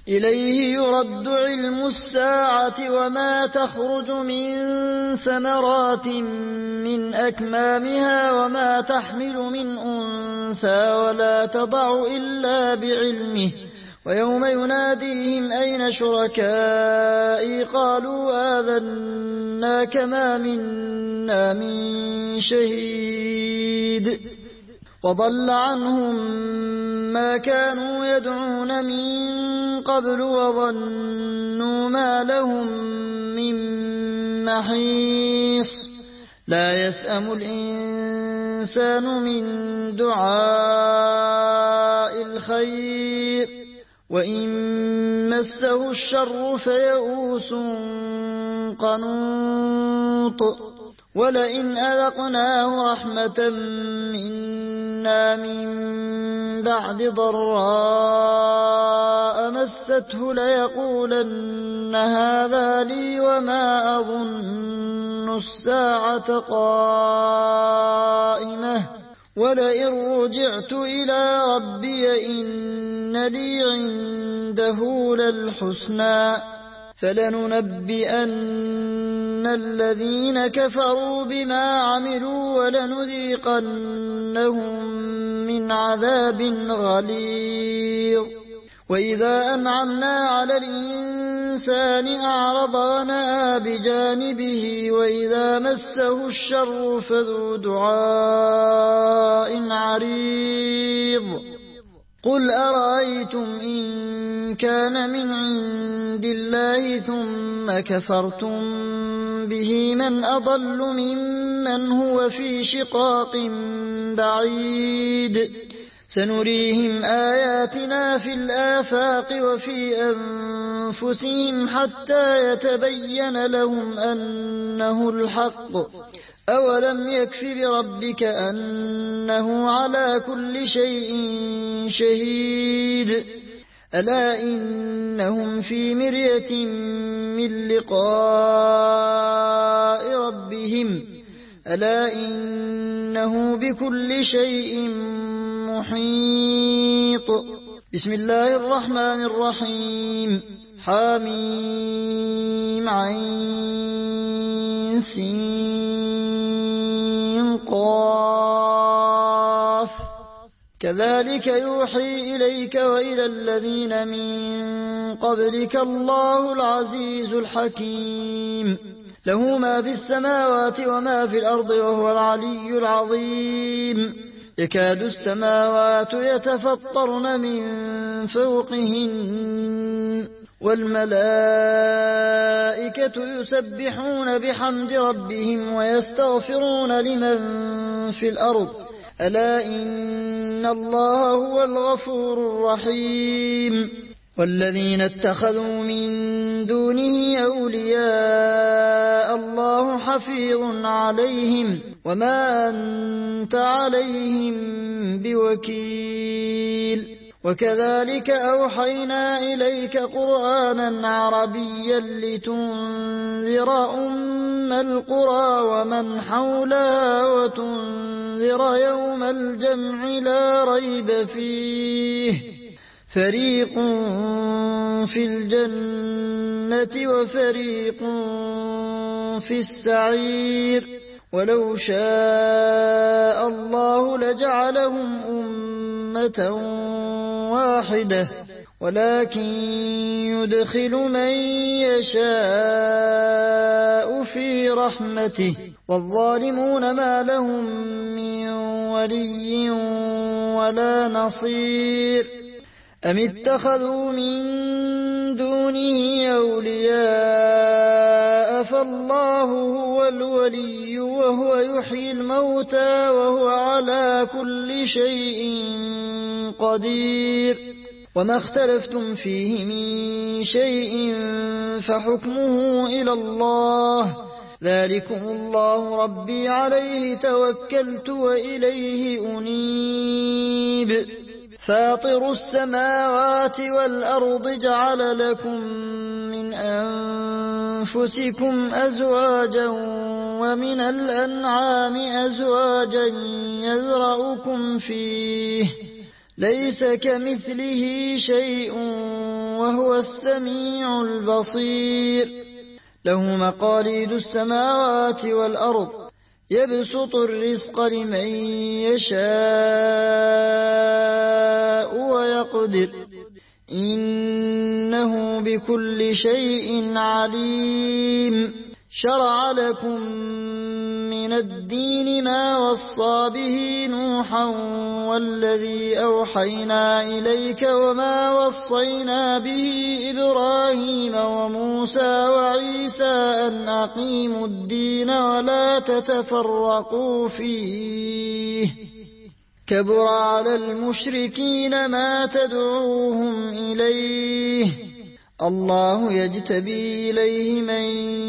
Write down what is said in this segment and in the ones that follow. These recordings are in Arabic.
إليه يرد علم الساعة وما تخرج من ثمرات من أكمامها وما تحمل من أنثى ولا تضع إلا بعلمه ويوم يناديهم أين شركائي قالوا آذناك ما منا من شهيد وضل عنهم ما كانوا يدعون من قبل وظنوا ما لهم من محيص لا يسأم الإنسان من دعاء الخير وإن مسه الشر فيئوس قنوط ولئن أذقناه رحمة منا من بعد ضراء مسته ليقولن هذا لي وما أظن الساعة قائمة ولئن رجعت إلى ربي إن لي عنده للحسنى فلننبئن الذين كفروا بما عملوا ولنذيقنهم من عذاب غليظ وإذا أنعمنا على الإنسان أعرض ونأى بجانبه وإذا مسه الشر فذو دعاء عريض قل أرأيتم إن كان من عند الله ثم كفرتم به من أضل ممن هو في شقاق بعيد سنريهم آياتنا في الآفاق وفي أنفسهم حتى يتبين لهم أنه الحق أولم يكف بربك أنه على كل شيء شهيد ألا إنهم في مرية من لقاء ربهم ألا إنه بكل شيء محيط بسم الله الرحمن الرحيم حميم عين سين قاف كذلك يوحي إليك وإلى الذين من قبلك الله العزيز الحكيم له ما في السماوات وما في الأرض وهو العلي العظيم يكاد السماوات يتفطرن من فوقهن والملائكة يسبحون بحمد ربهم ويستغفرون لمن في الأرض ألا إن الله هو الغفور الرحيم والذين اتخذوا من دونه أولياء الله حفيظ عليهم وما أنت عليهم بوكيل وكذلك أوحينا إليك قرآنا عربيا لتنذر أم القرى ومن حولها وتنذر يوم الجمع لا ريب فيه فريق في الجنة وفريق في السعير ولو شاء الله لجعلهم أمة واحدة ولكن يدخل من يشاء في رحمته والظالمون ما لهم من ولي ولا نصير أم اتخذوا من دونه أولياء فالله هو الولي وهو يحيي الموتى وهو على كل شيء قدير وما اختلفتم فيه من شيء فحكمه إلى الله ذلكم الله ربي عليه توكلت وإليه أنيب فاطر السماوات والأرض جعل لكم من أنفسكم أزواجا ومن الأنعام أزواجا يذرأكم فيه ليس كمثله شيء وهو السميع البصير له مقاليد السماوات والأرض يبسط الرزق لمن يشاء ويقدر إنه بكل شيء عليم شرع لكم من الدين ما وصى به نوحا والذي أوحينا إليك وما وصينا به إبراهيم وموسى وعيسى أن أقيموا الدين ولا تتفرقوا فيه كبر على المشركين ما تدعوهم إليه الله يجتبي إليه من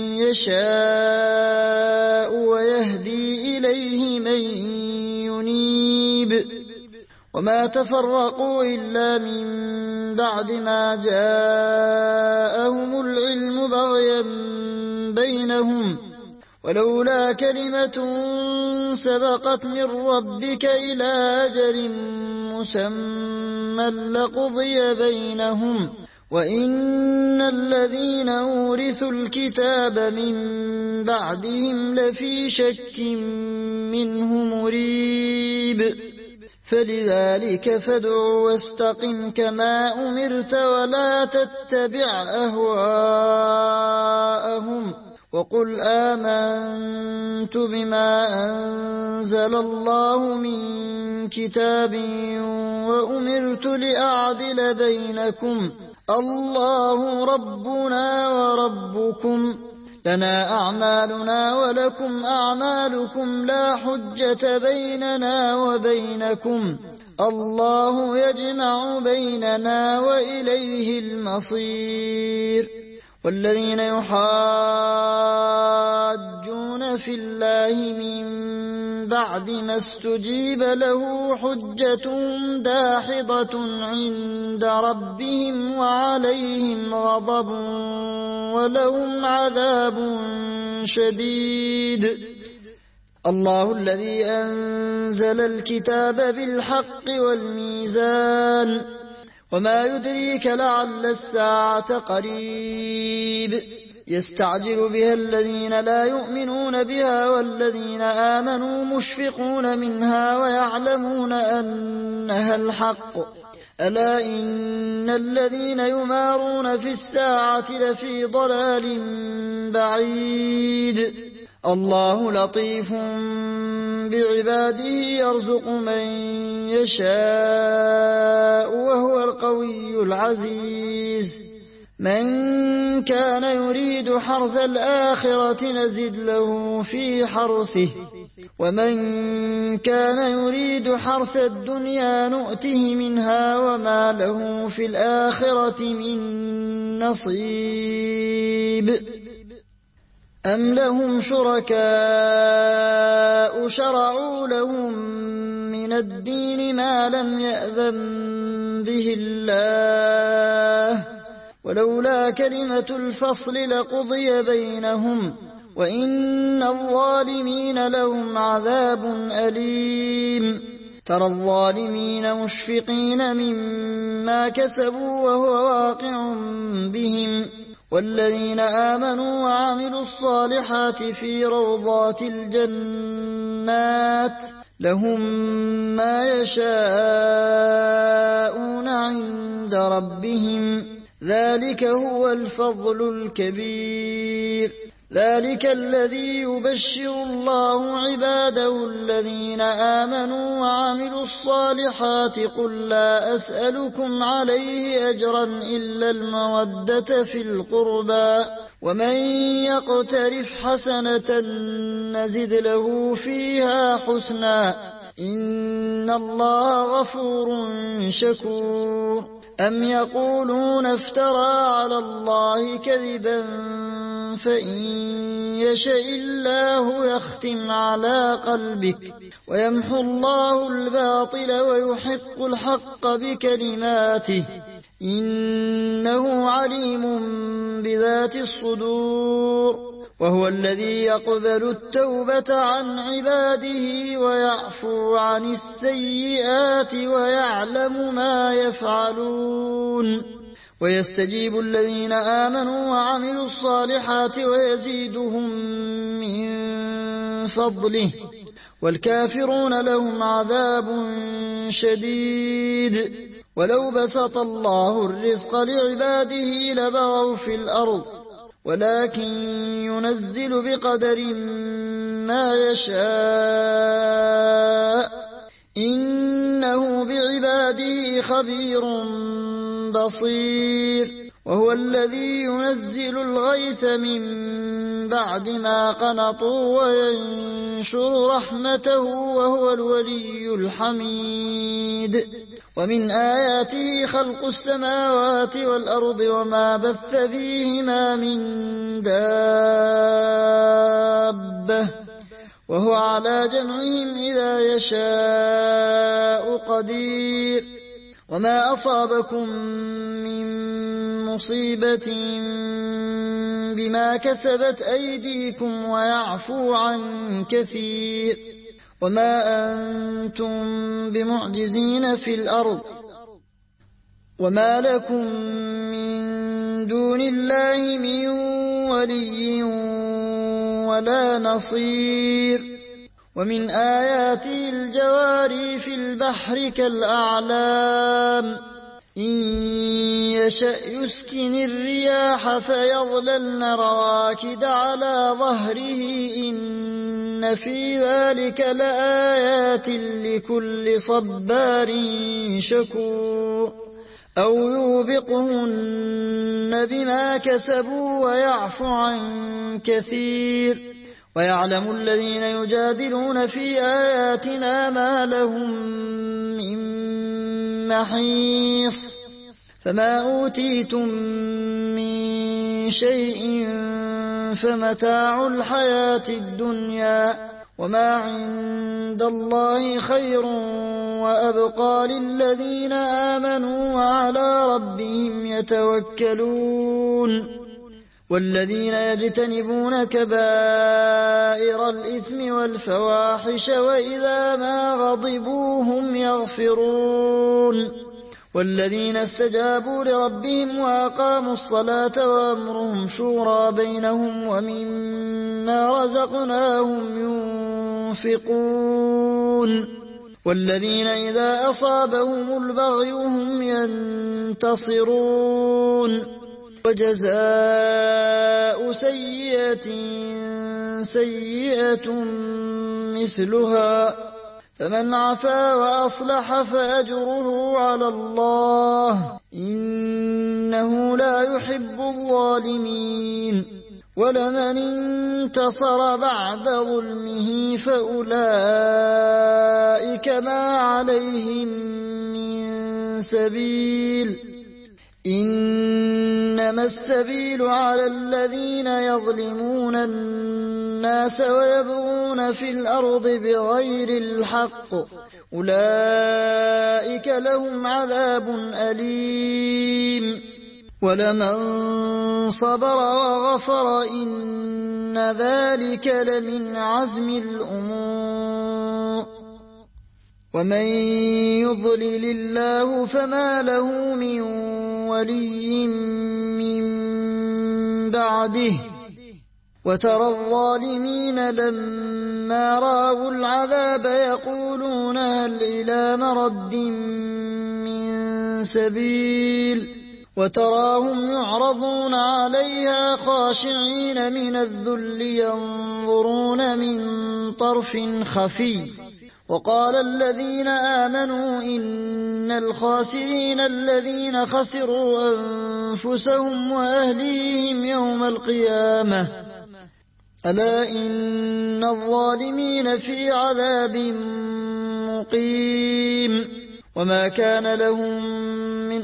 يشاء ويهدي إليه من ينيب وما تفرقوا إلا من بعد ما جاءهم العلم بغيا بينهم ولولا كلمة سبقت من ربك إلى أجل مسمى لقضي بينهم وإن الذين أورثوا الكتاب من بعدهم لفي شك منه مريب فلذلك فادع واستقم كما أمرت ولا تتبع أهواءهم وقل آمنت بما أنزل الله من كتاب وأمرت لأعدل بينكم الله ربنا وربكم لنا أعمالنا ولكم أعمالكم لا حجة بيننا وبينكم الله يجمع بيننا وإليه المصير والذين يحاجون في الله من بعد ما استجيب له حجتهم داحضة عند ربهم وعليهم غضب ولهم عذاب شديد الله الذي أنزل الكتاب بالحق والميزان وما يدريك لعل الساعة قريب يستعجل بها الذين لا يؤمنون بها والذين آمنوا مشفقون منها ويعلمون أنها الحق ألا إن الذين يمارون في الساعة لفي ضلال بعيد الله لطيف بعباده يرزق من يشاء وهو القوي العزيز من كان يريد حرث الآخرة نزد له في حرثه ومن كان يريد حرث الدنيا نؤته منها وما له في الآخرة من نصيب أم لهم شركاء شرعوا لهم من الدين ما لم يأذن به الله ولولا كلمة الفصل لقضي بينهم وإن الظالمين لهم عذاب أليم ترى الظالمين مشفقين مما كسبوا وهو واقع بهم والذين آمنوا وعملوا الصالحات في روضات الجنات لهم ما يشاءون عند ربهم ذلك هو الفضل الكبير ذلك الذي يبشر الله عباده الذين آمنوا وعملوا الصالحات قل لا أسألكم عليه أجرا إلا المودة في القربى ومن يقترف حسنة نزد له فيها حسنا إن الله غفور شكور أم يقولون افترى على الله كذبا فإن يشاء الله يختم على قلبك ويمحو الله الباطل ويحق الحق بكلماته إنه عليم بذات الصدور وهو الذي يقبل التوبة عن عباده ويعفو عن السيئات ويعلم ما يفعلون ويستجيب الذين آمنوا وعملوا الصالحات ويزيدهم من فضله والكافرون لهم عذاب شديد ولو بسط الله الرزق لعباده لبغوا في الأرض ولكن ينزل بقدر ما يشاء إنه بعباده خبير بصير وهو الذي ينزل الغيث من بعد ما قنطوا وينشر رحمته وهو الولي الحميد ومن آياته خلق السماوات والأرض وما بث فيهما من دابة وهو على جمعهم إذا يشاء قدير وما أصابكم من مصيبة بما كسبت أيديكم ويعفو عن كثير وما أنتم بمعجزين في الأرض وما لكم من دون الله من ولي ولا نصير ومن آياته الجواري في البحر كالأعلام إن يشأ يسكن الرياح فيظللن رواكد على ظهره إن في ذلك لآيات لكل صبار شكور أو يوبقهن بما كسبوا ويعفو عن كثير ويعلم الذين يجادلون في آياتنا ما لهم من محيص فما أوتيتم من شيء فمتاع الحياة الدنيا وما عند الله خير وأبقى للذين آمنوا وعلى ربهم يتوكلون والذين يجتنبون كبائر الإثم والفواحش وإذا ما غضبوا هم يغفرون والذين استجابوا لربهم وأقاموا الصلاة وأمرهم شورى بينهم ومما رزقناهم ينفقون والذين إذا أصابهم البغي هم ينتصرون وجزاء سيئة سيئة مثلها فمن عفا وأصلح فأجره على الله إنه لا يحب الظالمين ولمن انتصر بعد ظلمه فأولئك ما عليهم من سبيل إنما السبيل على الذين يظلمون الناس ويبغون في الأرض بغير الحق أولئك لهم عذاب أليم ولمن صبر وغفر إن ذلك لمن عزم الأمور ومن يضلل الله فما له من ولي من بعده وترى الظالمين لما رأوا العذاب يقولون هل إلى مرد من سبيل وتراهم يعرضون عليها خاشعين من الذل ينظرون من طرف خفي وقال الذين آمنوا إن الخاسرين الذين خسروا أنفسهم وأهليهم يوم القيامة ألا إن الظالمين في عذاب مقيم وما كان لهم من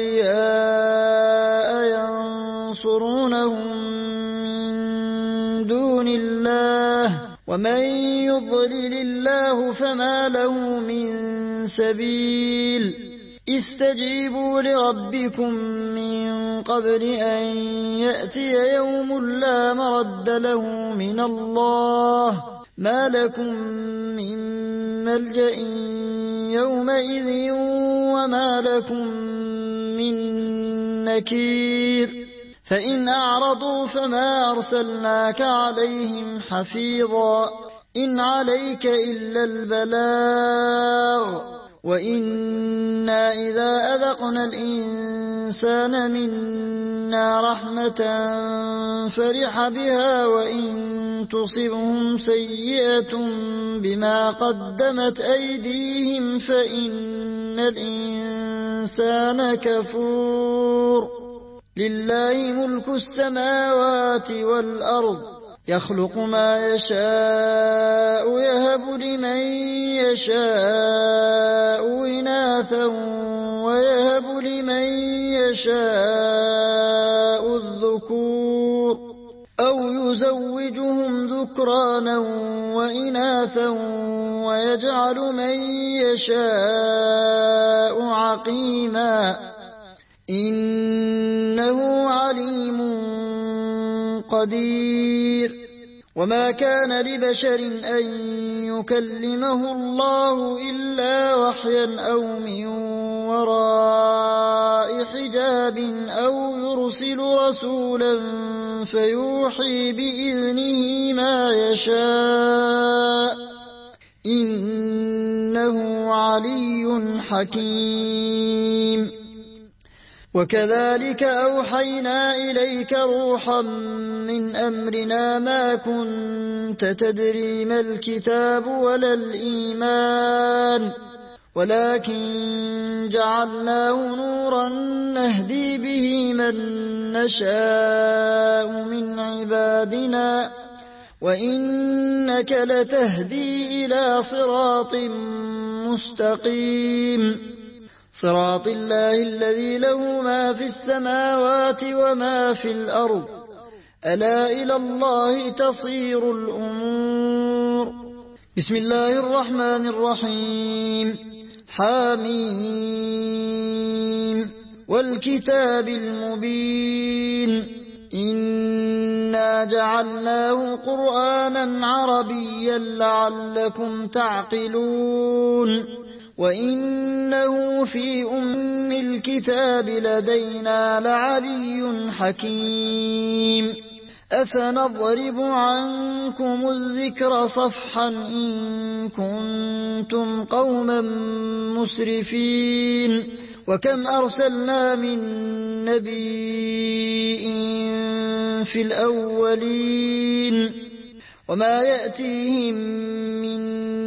أولياء ينصرونهم من دون الله ومن يضلل الله فما له من سبيل استجيبوا لربكم من قبل أن يأتي يوم لا مرد له من الله ما لكم من ملجأ يومئذ وما لكم من نكير فإن أعرضوا فما أرسلناك عليهم حفيظا إن عليك إلا البلاغ وإنا إذا أذقنا الإنسان منا رحمة فرح بها وإن تصبهم سيئة بما قدمت أيديهم فإن الإنسان كفور لله ملك السماوات والأرض يخلق ما يشاء يهب لمن يشاء إناثا ويهب لمن يشاء الذكور أو يزوجهم ذكرانا وإناثا ويجعل من يشاء عقيما إنه عليم قدير وما كان لبشر أن يكلمه الله إلا وحيا أو من وراء حجاب أو يرسل رسولا فيوحي بإذنه ما يشاء إنه علي حكيم وكذلك أوحينا إليك روحا من أمرنا ما كنت تدري ما الكتاب ولا الإيمان ولكن جعلناه نورا نهدي به من نشاء من عبادنا وإنك لتهدي إلى صراط مستقيم صراط الله الذي له ما في السماوات وما في الأرض ألا إلى الله تصير الأمور بسم الله الرحمن الرحيم حاميم والكتاب المبين إنا جعلناه قرآنا عربيا لعلكم تعقلون وإنه في أم الكتاب لدينا لعلي حكيم أفنضرب عنكم الذكر صفحا إن كنتم قوما مسرفين وكم أرسلنا من نبي في الأولين وما يأتيهم من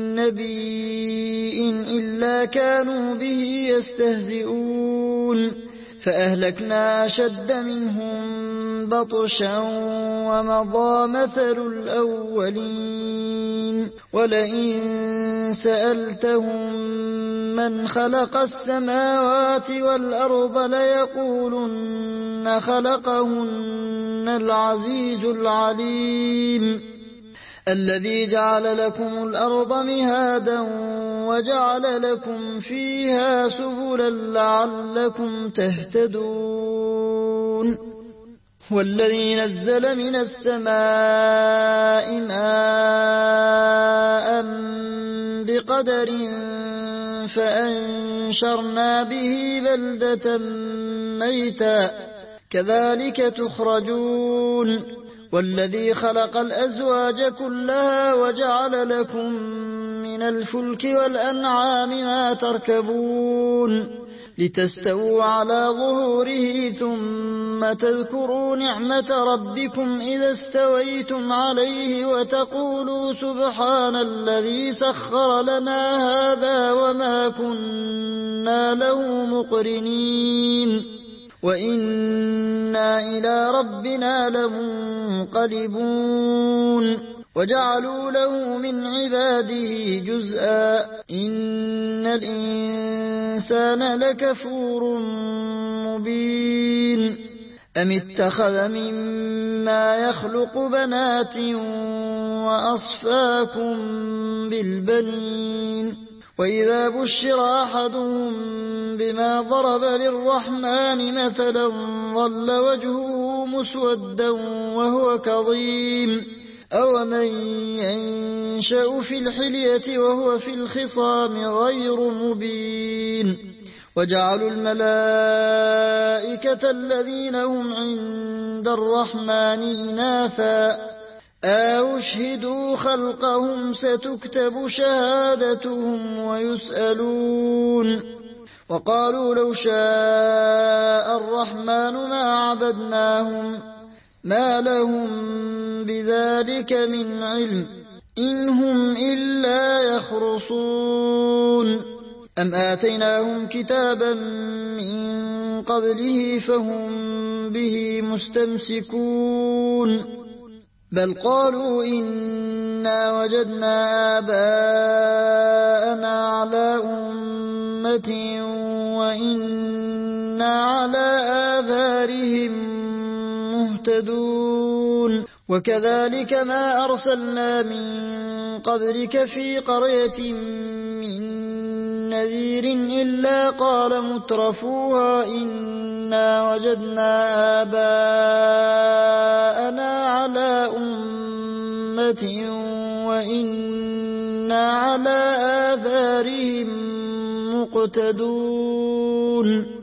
نبي إلا كانوا به يستهزئون فأهلكنا أشد منهم بطشا ومضى مثل الأولين ولئن سألتهم من خلق السماوات والأرض ليقولن خلقهن العزيز العليم الذي جعل لكم الأرض مهادا وجعل لكم فيها سبلا لعلكم تهتدون والذي نزل من السماء ماء بقدر فأنشرنا به بلدة ميتا كذلك تخرجون والذي خلق الأزواج كلها وجعل لكم من الفلك والأنعام ما تركبون لتستووا على ظهوره ثم تذكروا نعمة ربكم إذا استويتم عليه وتقولوا سبحان الذي سخر لنا هذا وما كنا له مقرنين وإنا إلى ربنا لمنقلبون وجعلوا له من عباده جزءا إن الإنسان لكفور مبين أم اتخذ مما يخلق بنات وأصفاكم بالبنين وإذا بشر أحدهم بما ضرب للرحمن مثلا ظل وجهه مسودا وهو كظيم أومن ينشأ في الحلية وهو في الخصام غير مبين وجعلوا الملائكة الذين هم عند الرحمن إناثا أشهدوا خلقهم ستكتب شهادتهم ويسألون وقالوا لو شاء الرحمن ما عبدناهم ما لهم بذلك من علم إن هم إلا يخرصون أم آتيناهم كتابا من قبله فهم به مستمسكون بل قالوا إنا وجدنا آباءنا على أمة وإنا على آثارهم مهتدون وكذلك ما أرسلنا من قبلك في قرية من نذير إلا قال مترفوها إنا وجدنا آباءنا على أمة وإنا على آثارهم مقتدون